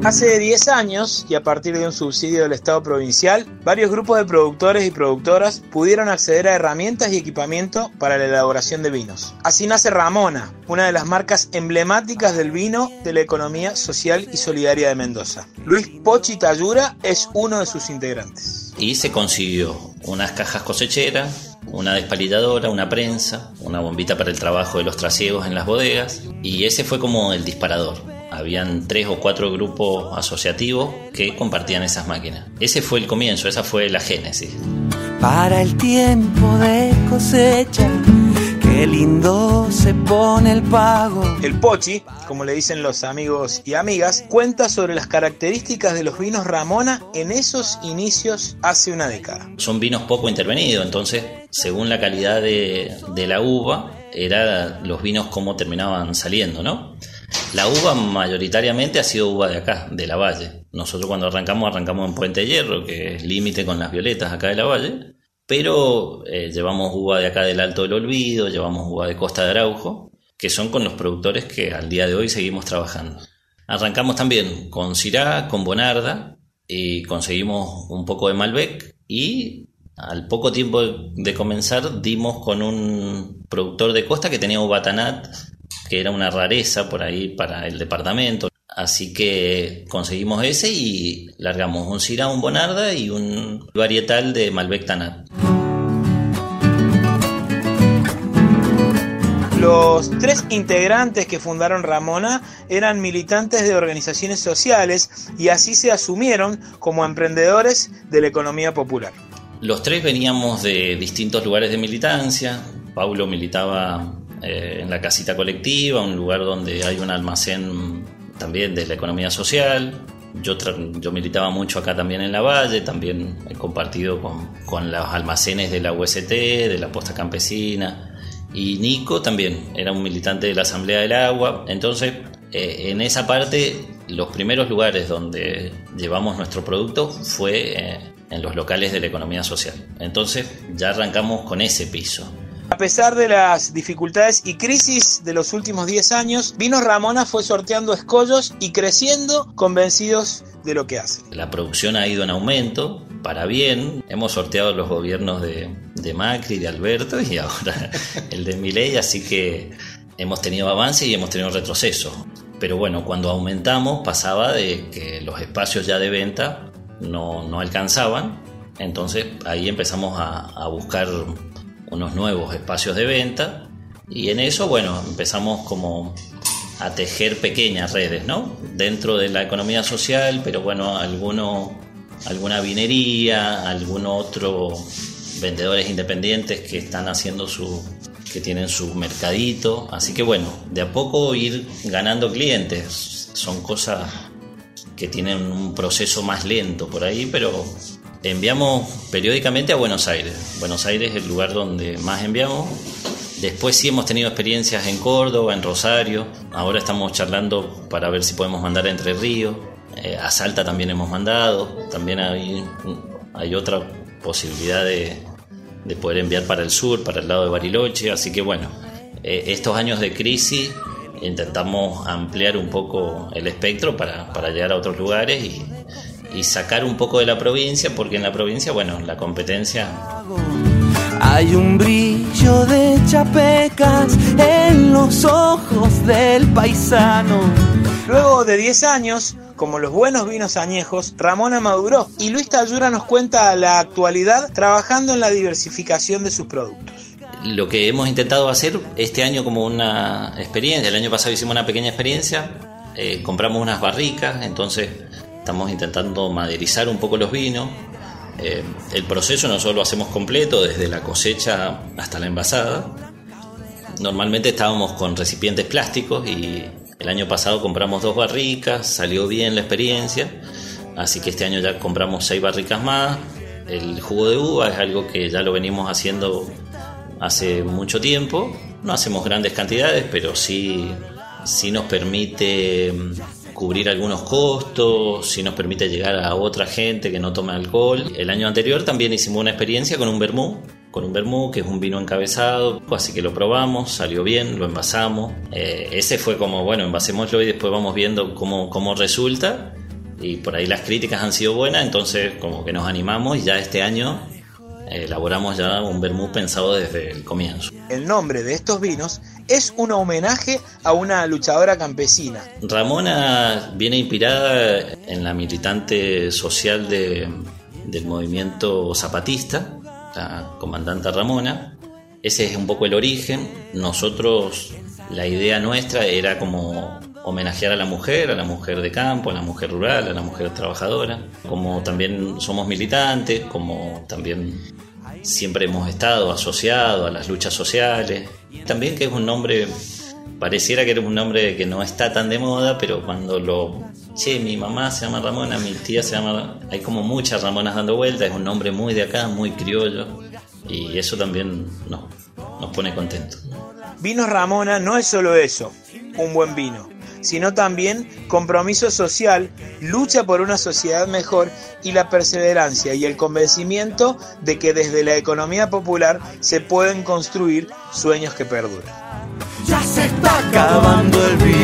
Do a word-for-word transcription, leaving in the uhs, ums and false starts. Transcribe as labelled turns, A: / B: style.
A: Hace diez años, y a partir de un subsidio del Estado provincial, varios grupos de productores y productoras pudieron acceder a herramientas y equipamiento para la elaboración de vinos. Así nace Ramona, una de las marcas emblemáticas del vino de la economía social y solidaria de Mendoza. Luis Pochi Tayura es uno de sus integrantes.
B: Y se consiguió unas cajas cosecheras, una despalilladora, una prensa, una bombita para el trabajo de los trasiegos en las bodegas, y ese fue como el disparador. Habían tres o cuatro grupos asociativos que compartían esas máquinas. Ese fue el comienzo, esa fue la génesis.
C: Para el tiempo de cosecha, qué lindo se pone el pago.
A: El Pochi, como le dicen los amigos y amigas, cuenta sobre las características de los vinos Ramona en esos inicios hace una década.
B: Son vinos poco intervenidos, entonces, según la calidad de, de la uva, eran los vinos cómo terminaban saliendo, ¿no? La uva mayoritariamente ha sido uva de acá, de la Valle. Nosotros cuando arrancamos, arrancamos en Puente Hierro, que es límite con las violetas acá de la Valle, pero eh, llevamos uva de acá del Alto del Olvido, llevamos uva de Costa de Araujo, que son con los productores que al día de hoy seguimos trabajando. Arrancamos también con Syrah, con Bonarda, y conseguimos un poco de Malbec, y al poco tiempo de comenzar dimos con un productor de Costa que tenía uva Tanat, que era una rareza por ahí para el departamento. Así que conseguimos ese y largamos un Syrah, un Bonarda y un varietal de Malbec Tanat.
A: Los tres integrantes que fundaron Ramona eran militantes de organizaciones sociales y así se asumieron como emprendedores de la economía popular.
B: Los tres veníamos de distintos lugares de militancia. Paulo militaba eh, en la casita colectiva, un lugar donde hay un almacén también de la economía social. Yo, tra- yo militaba mucho acá también en la Valle, también he compartido con, con los almacenes de la U S T, de la Posta Campesina. Y Nico también era un militante de la Asamblea del Agua. Entonces, eh, en esa parte, los primeros lugares donde llevamos nuestro producto fue eh, en los locales de la economía social. Entonces, ya arrancamos con ese piso.
A: A pesar de las dificultades y crisis de los últimos diez años, Vinos Ramona fue sorteando escollos y creciendo convencidos de lo que hace.
B: La producción ha ido en aumento, para bien. Hemos sorteado los gobiernos de, de Macri, de Alberto y ahora el de Milei, así que hemos tenido avance y hemos tenido retroceso. Pero bueno, cuando aumentamos pasaba de que los espacios ya de venta no, no alcanzaban, entonces ahí empezamos a, a buscar unos nuevos espacios de venta y en eso, bueno, empezamos como a tejer pequeñas redes, ¿no? Dentro de la economía social, pero bueno, alguno, alguna vinería, algún otro vendedores independientes que están haciendo su, que tienen su mercadito, así que bueno, de a poco ir ganando clientes, son cosas que tienen un proceso más lento por ahí, pero enviamos periódicamente a Buenos Aires. Buenos Aires es el lugar donde más enviamos. Después sí hemos tenido experiencias en Córdoba, en Rosario. Ahora estamos charlando para ver si podemos mandar a Entre Ríos. Eh, a Salta también hemos mandado. También hay, hay otra posibilidad de, de poder enviar para el sur, para el lado de Bariloche. Así que bueno, eh, estos años de crisis intentamos ampliar un poco el espectro para, para llegar a otros lugares y y sacar un poco de la provincia, porque en la provincia, bueno, la competencia...
C: Hay un brillo de chapecas en los ojos del paisano.
A: Luego de diez años, como los buenos vinos añejos, Ramona maduró y Luis Tayura nos cuenta la actualidad trabajando en la diversificación de sus productos.
B: Lo que hemos intentado hacer este año como una experiencia, el año pasado hicimos una pequeña experiencia, eh, compramos unas barricas, entonces... Estamos intentando maderizar un poco los vinos. Eh, el proceso nosotros lo hacemos completo, desde la cosecha hasta la envasada. Normalmente estábamos con recipientes plásticos y el año pasado compramos dos barricas, salió bien la experiencia, así que este año ya compramos seis barricas más. El jugo de uva es algo que ya lo venimos haciendo hace mucho tiempo. No hacemos grandes cantidades, pero sí, sí nos permite cubrir algunos costos, si nos permite llegar a otra gente que no tome alcohol. El año anterior también hicimos una experiencia con un vermú, con un vermú que es un vino encabezado, así que lo probamos, salió bien, lo envasamos. Eh, ese fue como, bueno, envasémoslo y después vamos viendo cómo, cómo resulta. y por ahí las críticas han sido buenas, entonces como que nos animamos y ya este año elaboramos ya un vermut pensado desde el comienzo.
A: El nombre de estos vinos es un homenaje a una luchadora campesina.
B: Ramona viene inspirada en la militante social de, del movimiento zapatista, la comandante Ramona. Ese es un poco el origen. Nosotros, la idea nuestra era como homenajear a la mujer, a la mujer de campo, a la mujer rural, a la mujer trabajadora. Como también somos militantes, como también siempre hemos estado asociados a las luchas sociales. También que es un nombre, pareciera que era un nombre que no está tan de moda, pero cuando lo... Che, mi mamá se llama Ramona, mi tía se llama... Hay como muchas Ramonas dando vueltas, es un nombre muy de acá, muy criollo, y eso también nos, nos pone contentos.
A: Vinos Ramona no es solo eso, un buen vino, sino también compromiso social, lucha por una sociedad mejor y la perseverancia y el convencimiento de que desde la economía popular se pueden construir sueños que perduran.
C: Ya se está acabando el vino.